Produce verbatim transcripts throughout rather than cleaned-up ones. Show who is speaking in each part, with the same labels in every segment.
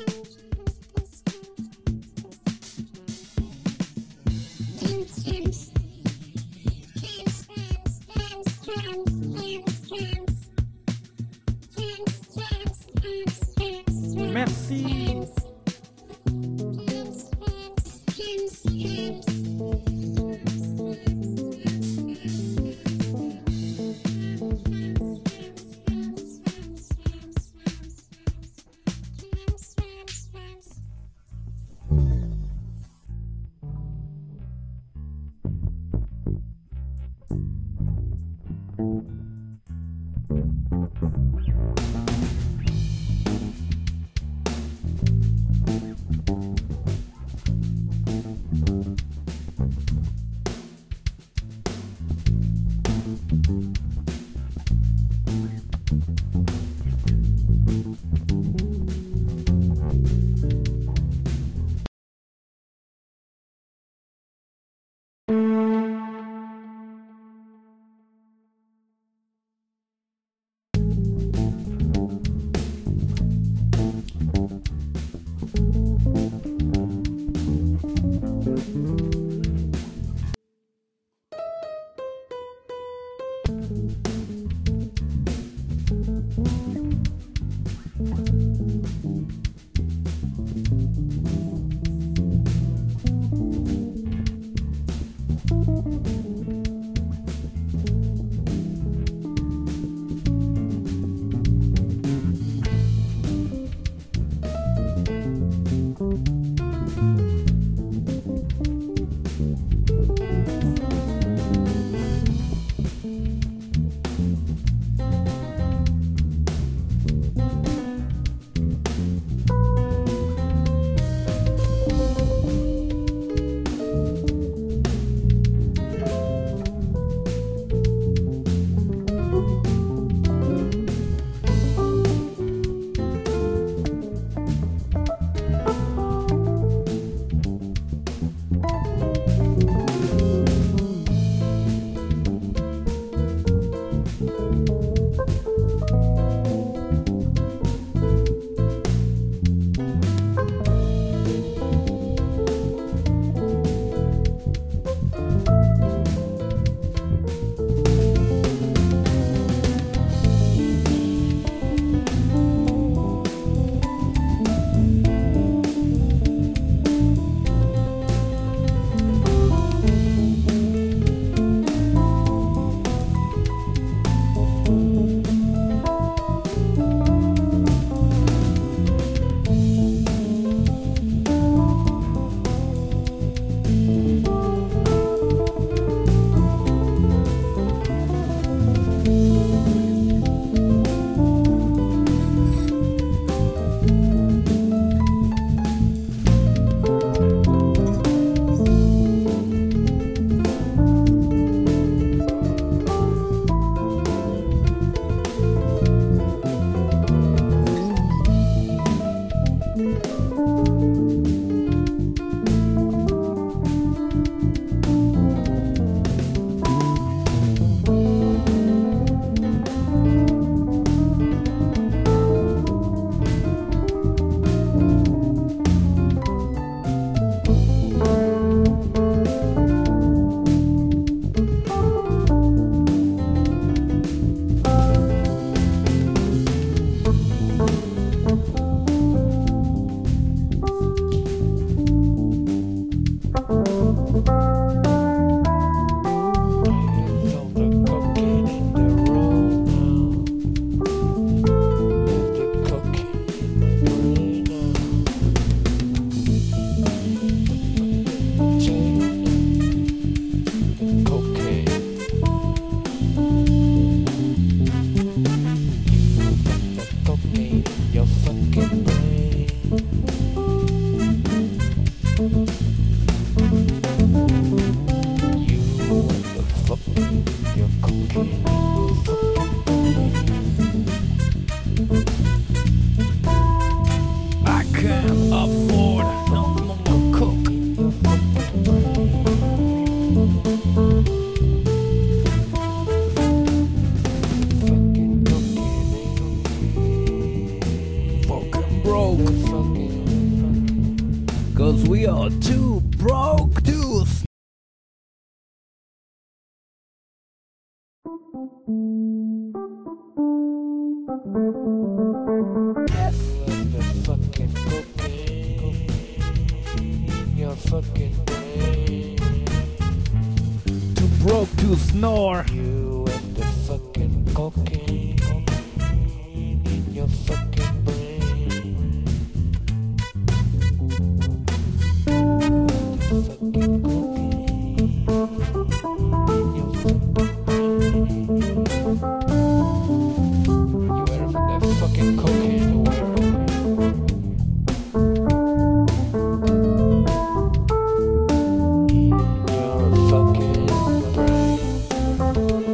Speaker 1: Merci. Cause we are too broke to s- Yes.
Speaker 2: The fucking cocaine, your fucking brain.
Speaker 1: Too broke to snore.
Speaker 2: You and the fucking cocaine in your fucking brain. The fucking cocaine in your fucking brain. You were from that fucking cocaine world. Your fucking brain.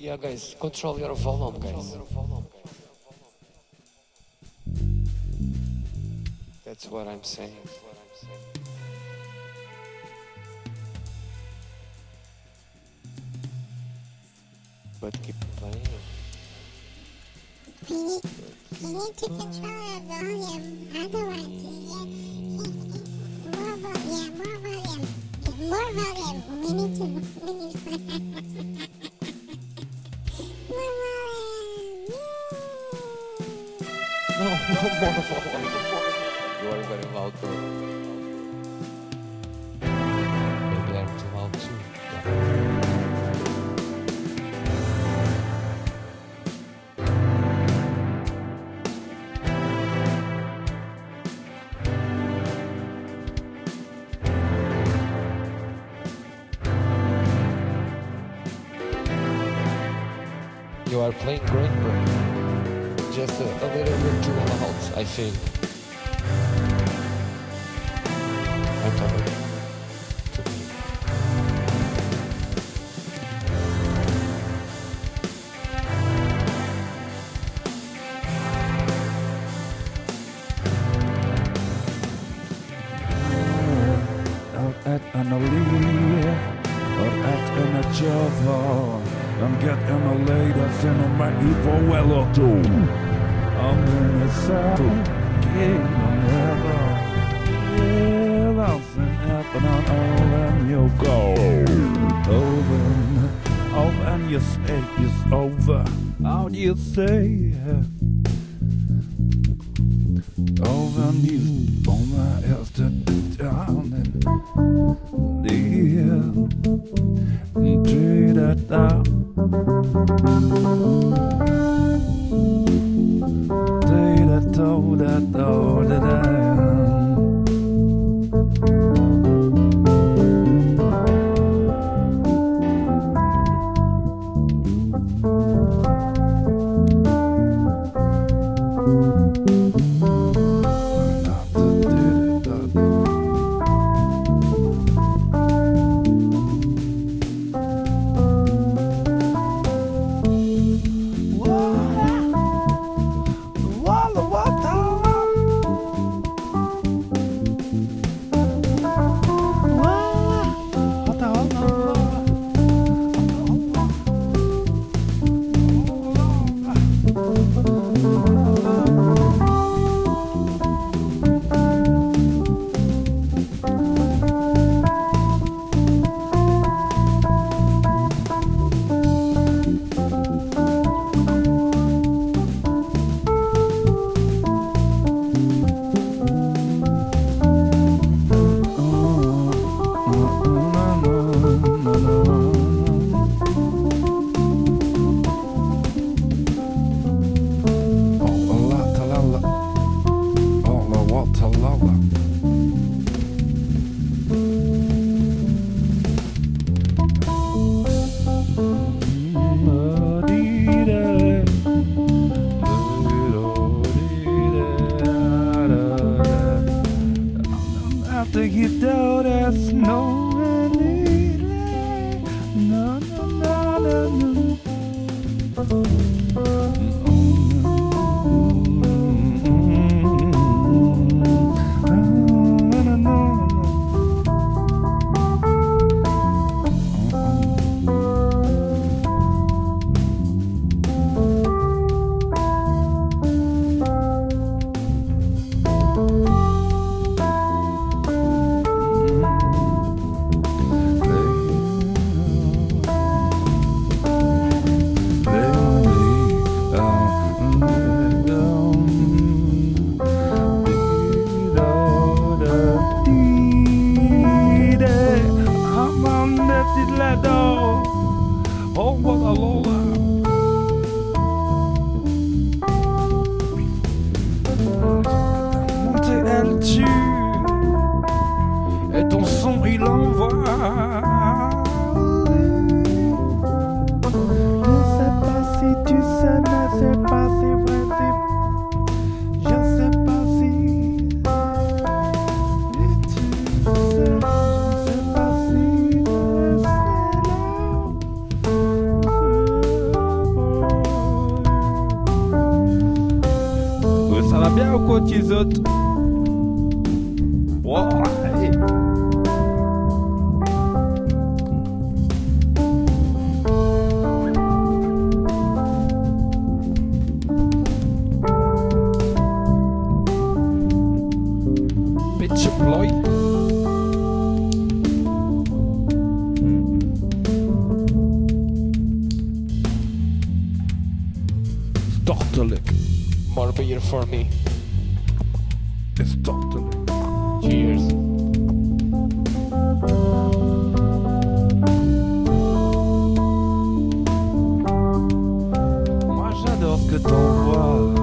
Speaker 2: Yeah, guys, control your volume, guys. That's what I'm saying. But keep playing.
Speaker 3: You need, you need to control your volume, otherwise you get more volume, more volume, more volume. We need to, we need to more volume.
Speaker 2: No, no more volume. You are very loud, bro. Maybe I'm too loud too. Yeah. You are playing great, bro. Just a, a little bit too loud, I think. I'm sorry. To me.
Speaker 1: Out at Annalie, out at Anna Java. I'm getting a latest in a my evil well or two. I'm in the saddle, getting on heaven. Yeah, nothing happened on all and you go. Over, oh, and you say it's over. How do you say? Over and you on my after down and dear. Do that down. Do that, do that, do that. After you do, there's no relief. No, no, no, no, no. Oh, what a lola. Monter elle tue et ton son il envoie. Je sais pas si tu sais, mais c'est pas si vrai. Ça va bien ou quoi, qu'ils autres? Oh, allez. Pitch Ploy. Startelijk.
Speaker 2: More beer for me.
Speaker 1: Startelijk.
Speaker 2: Cheers.
Speaker 1: Moi j'adore ce que t'envoies.